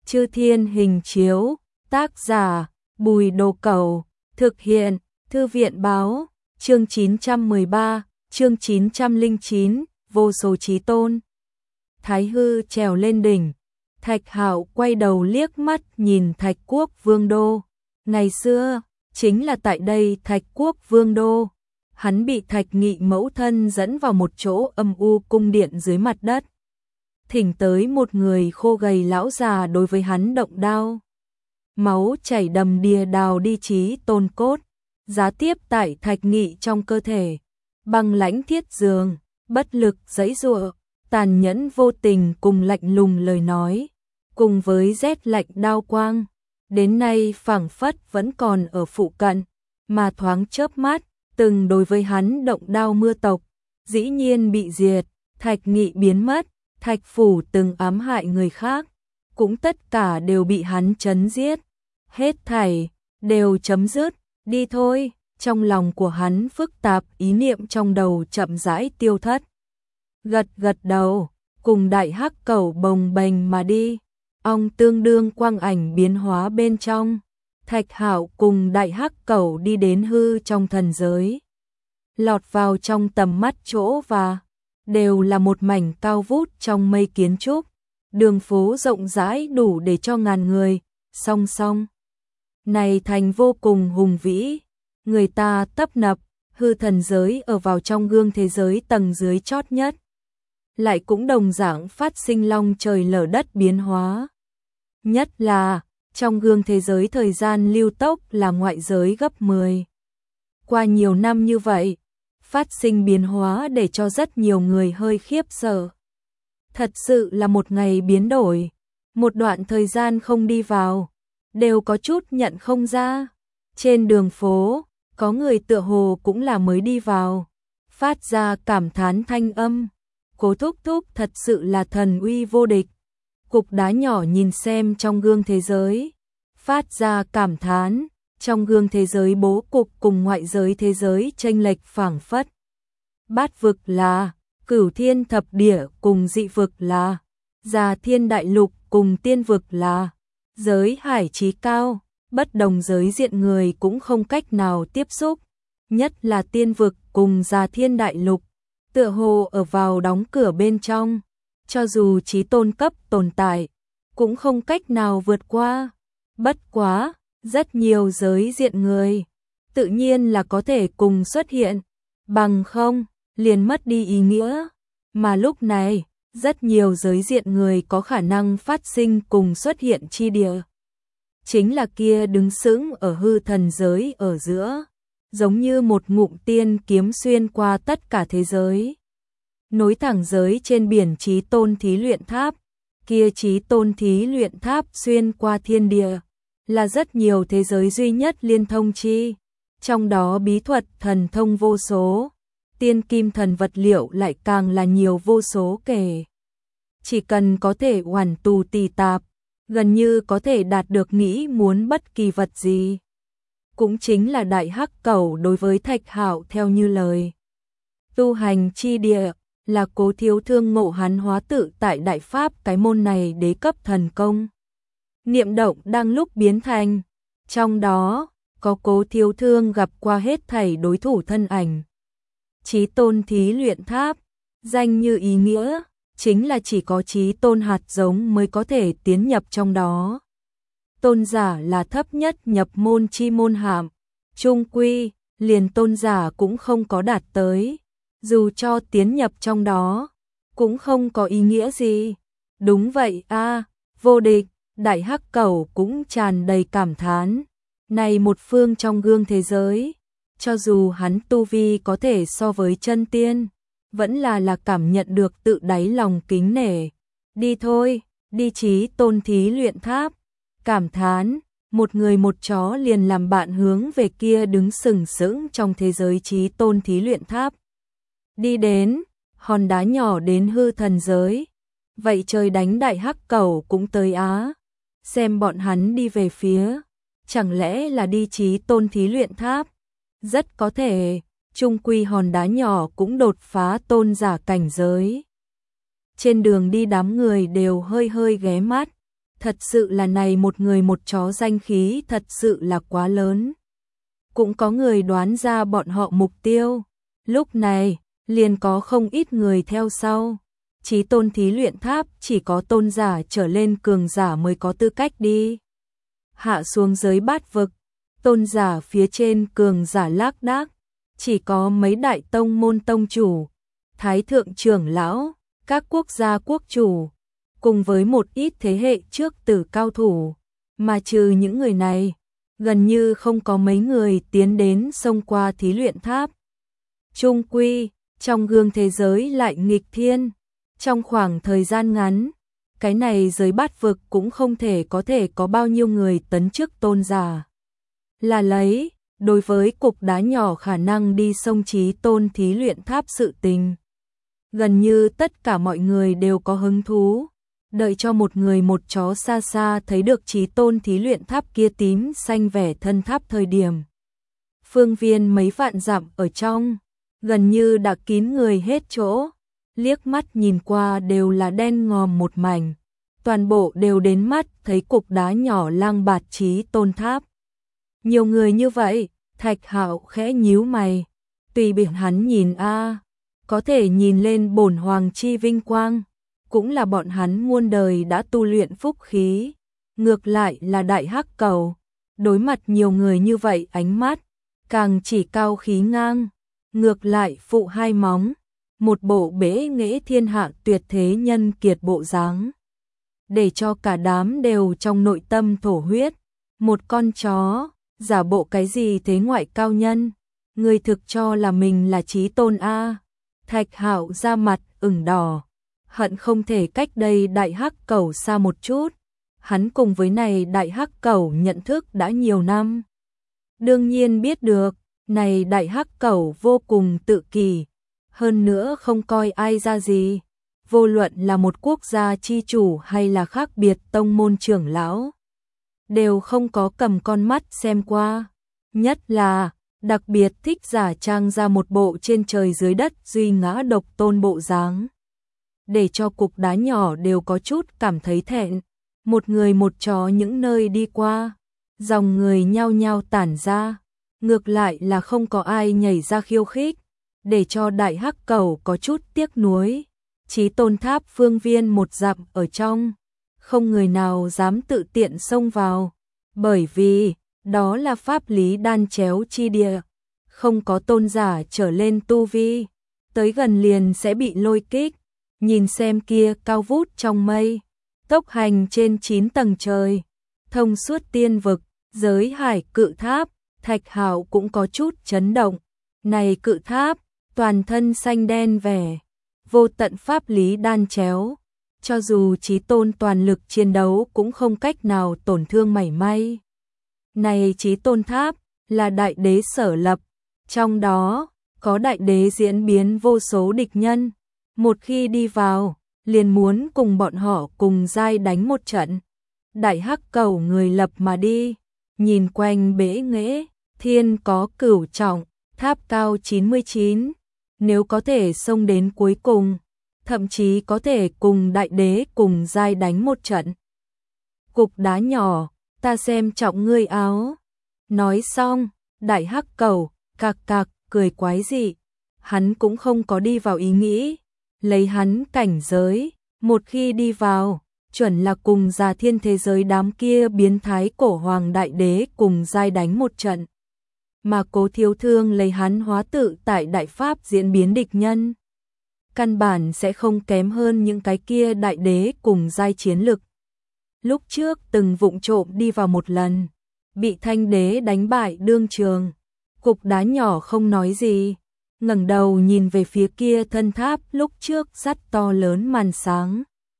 Chư Thiên Hình Chiếu, tác giả Bùi Đồ Cẩu, thực hiện Thư viện Báo, chương 913, chương 909, vô số chí tôn. Thái Hư trèo lên đỉnh, Thạch Hạo quay đầu liếc mắt nhìn Thạch Quốc Vương Đô. Ngày xưa, chính là tại đây Thạch Quốc Vương Đô, hắn bị Thạch Nghị mẫu thân dẫn vào một chỗ âm u cung điện dưới mặt đất. Thỉnh tới một người khô gầy lão già đối với hắn động đao. Máu chảy đầm đìa đào đi chí tôn cốt, giá tiếp tại Thạch Nghị trong cơ thể. Băng lãnh thiết giường, bất lực giãy giụa, tàn nhẫn vô tình cùng lạnh lùng lời nói, cùng với rét lạnh đao quang, đến nay phảng phất vẫn còn ở phụ cận, mà thoáng chớp mắt, từng đối với hắn động đao mưa tộc, dĩ nhiên bị diệt. Thạch Nghị biến mất, Thạch phủ từng ám hại người khác, cũng tất cả đều bị hắn chấn giết. Hết thảy đều chấm dứt, đi thôi. Trong lòng của hắn phức tạp, ý niệm trong đầu chậm rãi tiêu thất. Gật gật đầu, cùng đại hắc cẩu bồng bềnh mà đi. Ong tương đương quang ảnh biến hóa bên trong. Thạch Hạo cùng đại hắc cẩu đi đến hư trong thần giới. Lọt vào trong tầm mắt chỗ và đều là một mảnh cao vút trong mây kiến trúc. Đường phố rộng rãi đủ để cho ngàn người, song song. Này thành vô cùng hùng vĩ. Người ta tấp nập, hư thần giới ở vào trong gương thế giới tầng dưới chót nhất. Lại cũng đồng dạng phát sinh long trời lở đất biến hóa. Nhất là, trong gương thế giới thời gian lưu tốc là ngoại giới gấp 10. Qua nhiều năm như vậy, phát sinh biến hóa để cho rất nhiều người hơi khiếp sợ. Thật sự là một ngày biến đổi, một đoạn thời gian không đi vào, đều có chút nhận không ra. Trên đường phố, có người tựa hồ cũng là mới đi vào, phát ra cảm thán thanh âm. Cố thúc thúc thật sự là thần uy vô địch. Cục đá nhỏ nhìn xem trong gương thế giới, phát ra cảm thán. Trong gương thế giới bố cục cùng ngoại giới thế giới chênh lệch phảng phất. Bát vực là Cửu Thiên Thập Địa cùng dị vực là Già Thiên Đại Lục cùng tiên vực là giới hải trí cao. Bất đồng giới diện người cũng không cách nào tiếp xúc, nhất là tiên vực cùng Già Thiên Đại Lục, tựa hồ ở vào đóng cửa bên trong, cho dù chí tôn cấp tồn tại, cũng không cách nào vượt qua. Bất quá, rất nhiều giới diện người, tự nhiên là có thể cùng xuất hiện, bằng không, liền mất đi ý nghĩa, mà lúc này, rất nhiều giới diện người có khả năng phát sinh cùng xuất hiện chi địa. Chính là kia đứng sững ở hư thần giới ở giữa, giống như một ngụm tiên kiếm xuyên qua tất cả thế giới. Nối thẳng giới trên biển chí tôn thí luyện tháp, kia chí tôn thí luyện tháp xuyên qua thiên địa, là rất nhiều thế giới duy nhất liên thông chi. Trong đó bí thuật thần thông vô số, tiên kim thần vật liệu lại càng là nhiều vô số kể. Chỉ cần có thể hoàn tù tỳ tạp, gần như có thể đạt được nghĩ muốn bất kỳ vật gì. Cũng chính là đại hắc cẩu đối với Thạch Hạo theo như lời. Tu hành chi địa là Cố Thiếu Thương ngộ hắn hóa tự tại đại pháp cái môn này đế cấp thần công. Niệm động đang lúc biến thành, trong đó có Cố Thiếu Thương gặp qua hết thảy đối thủ thân ảnh. Chí tôn thí luyện tháp, danh như ý nghĩa, chính là chỉ có chí tôn hạt giống mới có thể tiến nhập trong đó. Tôn giả là thấp nhất nhập môn chi môn hàm, chung quy, liền tôn giả cũng không có đạt tới, dù cho tiến nhập trong đó, cũng không có ý nghĩa gì. Đúng vậy a, vô địch, đại hắc cẩu cũng tràn đầy cảm thán. Này một phương trong gương thế giới, cho dù hắn tu vi có thể so với chân tiên, vẫn là cảm nhận được tự đáy lòng kính nể. Đi thôi, đi chí tôn thí luyện tháp. Cảm thán, một người một chó liền làm bạn hướng về kia đứng sừng sững trong thế giới chí tôn thí luyện tháp. Đi đến, hòn đá nhỏ đến hư thần giới. Vậy trời đánh đại hắc cẩu cũng tới á. Xem bọn hắn đi về phía, chẳng lẽ là đi chí tôn thí luyện tháp? Rất có thể, chung quy hòn đá nhỏ cũng đột phá tôn giả cảnh giới. Trên đường đi đám người đều hơi hơi ghé mắt, Thật sự là này một người một chó danh khí thật sự là quá lớn. Cũng có người đoán ra bọn họ mục tiêu. Lúc này, liền có không ít người theo sau. Chí tôn thí luyện tháp chỉ có tôn giả trở lên cường giả mới có tư cách đi. Hạ xuống giới bát vực, tôn giả phía trên cường giả lác đác, chỉ có mấy đại tông môn tông chủ, thái thượng trưởng lão, các quốc gia quốc chủ, cùng với một ít thế hệ trước tử cao thủ, mà trừ những người này, gần như không có mấy người tiến đến xông qua thí luyện tháp. Chung quy, trong gương thế giới lại nghịch thiên, trong khoảng thời gian ngắn, cái này giới bát vực cũng không thể có bao nhiêu người tấn chức tôn giả. Là lấy, đối với cục đá nhỏ khả năng đi xông chí tôn thí luyện tháp sự tình. Gần như tất cả mọi người đều có hứng thú, đợi cho một người một chó xa xa thấy được chí tôn thí luyện tháp kia tím xanh vẻ thân tháp thời điểm. Phương viên mấy vạn dặm ở trong, gần như đã kín người hết chỗ, liếc mắt nhìn qua đều là đen ngòm một mảnh, toàn bộ đều đến mắt thấy cục đá nhỏ lang bạt chí tôn tháp. Nhiều người như vậy, Thạch Hạo khẽ nhíu mày, tùy biển hắn nhìn có thể nhìn lên bổn hoàng chi vinh quang, cũng là bọn hắn muôn đời đã tu luyện phúc khí, ngược lại là đại hắc cầu, đối mặt nhiều người như vậy ánh mắt, càng chỉ cao khí ngang, ngược lại phụ hai móng, một bộ bế nghệ thiên hạ tuyệt thế nhân kiệt bộ dáng, để cho cả đám đều trong nội tâm thổ huyết. Một con chó, giả bộ cái gì thế ngoại cao nhân, người thực cho là mình là chí tôn a. Thạch Hạo ra mặt ửng đỏ, hận không thể cách đây đại hắc cẩu xa một chút. Hắn cùng với này đại hắc cẩu nhận thức đã nhiều năm. Đương nhiên biết được, này đại hắc cẩu vô cùng tự kỷ, hơn nữa không coi ai ra gì. Vô luận là một quốc gia chi chủ hay là khác biệt tông môn trưởng lão, đều không có cầm con mắt xem qua. Nhất là, đặc biệt thích giả trang ra một bộ trên trời dưới đất duy ngã độc tôn bộ dáng, để cho cục đá nhỏ đều có chút cảm thấy thẹn. Một người một chó những nơi đi qua, dòng người nhao nhao tản ra, ngược lại là không có ai nhảy ra khiêu khích, để cho đại hắc cẩu có chút tiếc nuối. Chí tôn tháp phương viên một dặm ở trong, không người nào dám tự tiện xông vào, bởi vì đó là pháp lý đan chéo chi địa, không có tôn giả trở lên tu vi, tới gần liền sẽ bị lôi kích. Nhìn xem kia cao vút trong mây, tốc hành trên 9 tầng trời, thông suốt tiên vực, giới hải cự tháp, Thạch Hạo cũng có chút chấn động. Này cự tháp, toàn thân xanh đen vẻ, vô tận pháp lý đan chéo, cho dù chí tôn toàn lực chiến đấu cũng không cách nào tổn thương mảy may. Này chí tôn tháp là đại đế sở lập, trong đó có đại đế diễn biến vô số địch nhân, một khi đi vào, liền muốn cùng bọn họ cùng giai đánh một trận. Đại hắc cầu người lập mà đi, nhìn quanh bể nghệ, thiên có cửu trọng, tháp cao 99, nếu có thể xông đến cuối cùng, thậm chí có thể cùng đại đế cùng giai đánh một trận. Cục đá nhỏ, ta xem trọng ngươi áo. Nói xong, đại hắc cầu, cạc cạc, cười quái dị. Hắn cũng không có đi vào ý nghĩ, lấy hắn cảnh giới, một khi đi vào, chuẩn là cùng già thiên thế giới đám kia biến thái cổ hoàng đại đế cùng giai đánh một trận. Mà Cố Thiếu Thương lấy hắn hóa tự tại đại pháp diễn biến địch nhân, căn bản sẽ không kém hơn những cái kia đại đế cùng giai chiến lực. Lúc trước từng vụng trộm đi vào một lần, bị thanh đế đánh bại đương trường. Cục đá nhỏ không nói gì, ngẩng đầu nhìn về phía kia thân tháp lúc trước sắt to lớn màn sáng.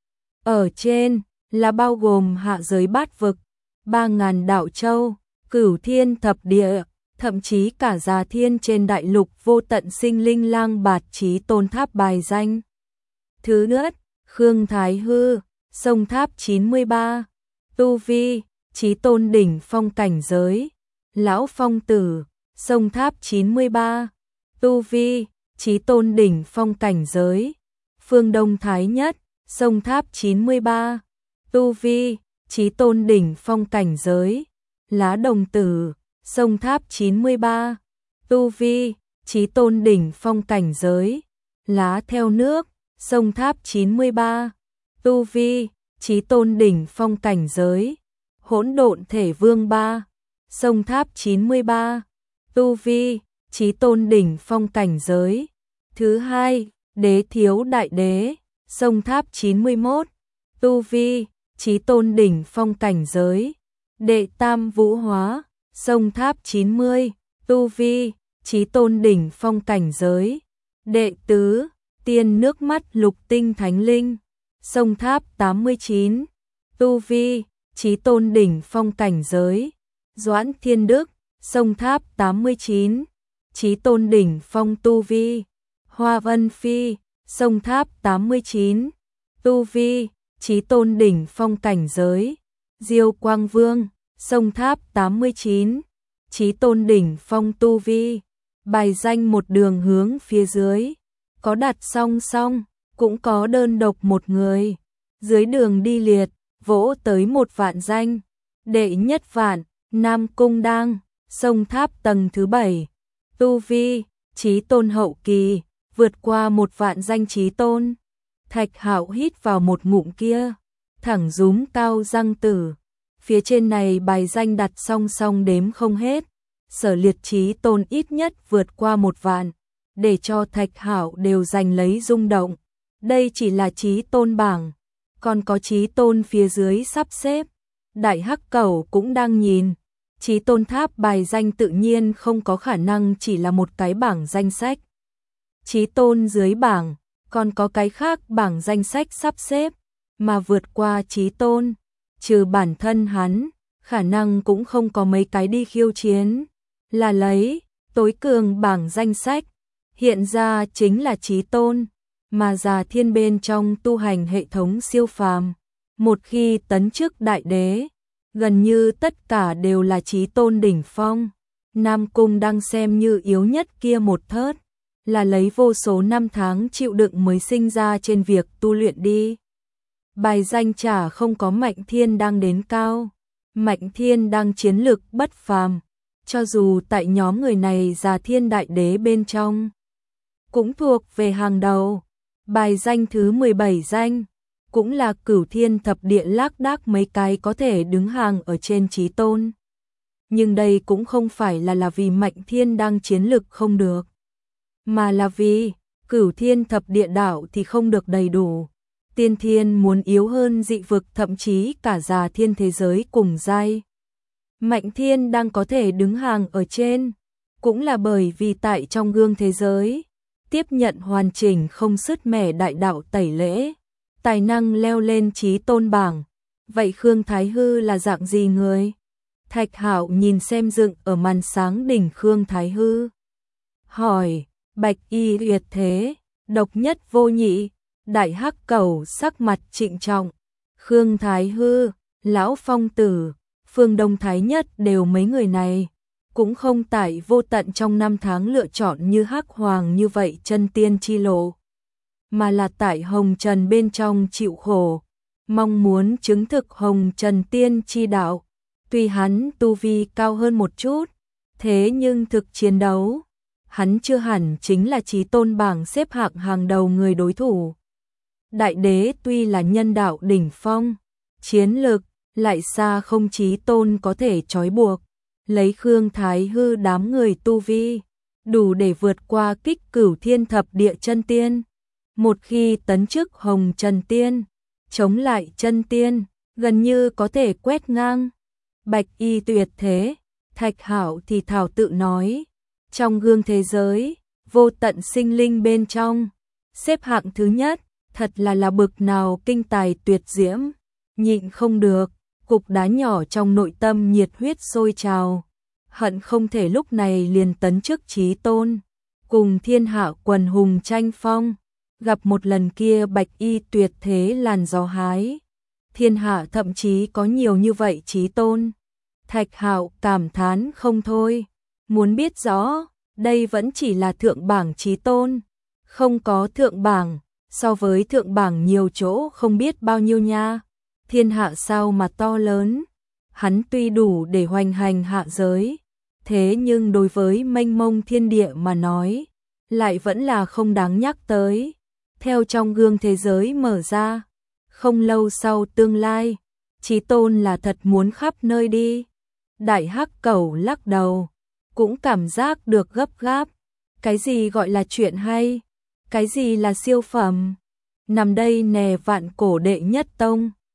Ở trên là bao gồm hạ giới bát vực, 3000 đạo châu, cửu thiên thập địa, thậm chí cả già thiên trên đại lục vô tận sinh linh lang bạt chí tôn tháp bài danh. Thứ nhất, Khương Thái Hư, sông tháp 93, tu vi, chí tôn đỉnh phong cảnh giới. Lão Phong Tử, sông tháp 93, tu vi, chí tôn đỉnh phong cảnh giới. Phương Đông Thái Nhất, sông tháp 93, tu vi, Chí tôn đỉnh phong cảnh giới, lá đồng tử, sông tháp 93, tu vi, chí tôn đỉnh phong cảnh giới, lá theo nước, sông tháp 93, tu vi, chí tôn đỉnh phong cảnh giới, hỗn độn thể vương 3, sông tháp 93, tu vi, chí tôn đỉnh phong cảnh giới. Thứ hai, đế thiếu đại đế, sông tháp 91, tu vi, chí tôn đỉnh phong cảnh giới. Đệ tam vũ hóa, sông tháp 90, tu vi, chí tôn đỉnh phong cảnh giới. Đệ tứ, tiên nước mắt lục tinh thánh linh, sông tháp 89, tu vi, chí tôn đỉnh phong cảnh giới. Doãn Thiên Đức, sông tháp 89, chí tôn đỉnh phong tu vi. Hoa Vân Phi, sông tháp 89, tu vi, chí tôn đỉnh phong cảnh giới. Diêu Quang Vương, sông tháp 89, chí tôn đỉnh phong tu vi. Bài danh một đường hướng phía dưới, có đặt song song, cũng có đơn độc một người. Dưới đường đi liệt, vỗ tới 1 vạn danh. Đệ nhất vạn, Nam Cung Đang, sông tháp tầng thứ 7, tu vi, chí tôn hậu kỳ, vượt qua 1 vạn danh chí tôn. Thạch Hạo hít vào một ngụm kia, thẳng rúm cao răng tử. Phía trên này bài danh đặt song song đếm không hết. Sở liệt chí tôn ít nhất vượt qua 1 vạn, để cho Thạch Hạo đều giành lấy rung động. Đây chỉ là chí tôn bảng, còn có chí tôn phía dưới sắp xếp. Đại Hắc Cẩu cũng đang nhìn. Chí tôn tháp bài danh tự nhiên không có khả năng chỉ là một cái bảng danh sách. Chí tôn dưới bảng, còn có cái khác bảng danh sách sắp xếp, mà vượt qua chí tôn, trừ bản thân hắn, khả năng cũng không có mấy cái đi khiêu chiến. Là lấy tối cường bảng danh sách, hiện ra chính là chí tôn, mà Già Thiên bên trong tu hành hệ thống siêu phàm. Một khi tấn chức đại đế, gần như tất cả đều là chí tôn đỉnh phong. Nam Cung đang xem như yếu nhất kia một thớt, là lấy vô số năm tháng chịu đựng mới sinh ra trên việc tu luyện đi. Bài danh chả không có Mạnh Thiên đang đến cao. Mạnh Thiên đang chiến lực bất phàm, cho dù tại nhóm người này Già Thiên đại đế bên trong, cũng thuộc về hàng đầu. Bài danh thứ 17 danh, cũng là Cửu Thiên thập địa lác đác mấy cái có thể đứng hàng ở trên chí tôn. Nhưng đây cũng không phải là vì Mạnh Thiên đang chiến lực không được, mà là vì Cửu Thiên thập địa đạo thì không được đầy đủ. Tiên thiên muốn yếu hơn dị vực, thậm chí cả Già Thiên thế giới cùng giai. Mạnh Thiên đang có thể đứng hàng ở trên, cũng là bởi vì tại trong gương thế giới, tiếp nhận hoàn chỉnh không sứt mẻ đại đạo tẩy lễ, tài năng leo lên chí tôn bảng. Vậy Khương Thái Hư là dạng gì người? Thạch Hạo nhìn xem dựng ở màn sáng đỉnh Khương Thái Hư, hỏi. Bạch y uyệt thế, độc nhất vô nhị. Đại Hắc Cẩu sắc mặt trịnh trọng. Khương Thái Hư, Lão Phong Tử, Phương Đông Thái Nhất đều mấy người này, cũng không tại vô tận trong năm tháng lựa chọn như Hắc Hoàng như vậy chân tiên chi lộ, mà là tại Hồng Trần bên trong chịu khổ, mong muốn chứng thực Hồng Trần tiên chi đạo. Tuy hắn tu vi cao hơn một chút, thế nhưng thực chiến đấu, hắn chưa hẳn chính là chí tôn bảng xếp hạng hàng đầu người đối thủ. Đại đế tuy là nhân đạo đỉnh phong, chiến lực lại xa không chí tôn có thể trói buộc. Lấy Khương Thái Hư đám người tu vi, đủ để vượt qua kích Cửu Thiên thập địa chân tiên. Một khi tấn chức Hồng Trần tiên, chống lại chân tiên, gần như có thể quét ngang. Bạch y tuyệt thế, Thạch Hạo thì thảo tự nói, trong gương thế giới, vô tận sinh linh bên trong, xếp hạng thứ nhất, thật là bực nào kinh tài tuyệt diễm. Nhịn không được, cục đá nhỏ trong nội tâm nhiệt huyết sôi trào, hận không thể lúc này liền tấn chức chí tôn, cùng thiên hạ quần hùng tranh phong. Gặp một lần kia bạch y tuyệt thế làn gió hái, thiên hạ thậm chí có nhiều như vậy chí tôn. Thạch Hạo cảm thán không thôi, muốn biết rõ, đây vẫn chỉ là thượng bảng chí tôn, không có thượng bảng, so với thượng bảng nhiều chỗ không biết bao nhiêu nha. thiên hạ sao mà to lớn, hắn tuy đủ để hoành hành hạ giới, thế nhưng đối với mênh mông thiên địa mà nói, lại vẫn là không đáng nhắc tới. Theo trong gương thế giới mở ra, không lâu sau tương lai, Chí Tôn là thật muốn khắp nơi đi. Đại Hắc Cẩu lắc đầu, cũng cảm giác được gấp gáp. Cái gì gọi là chuyện hay? Cái gì là siêu phẩm? Nằm đây nè vạn cổ đệ nhất tông,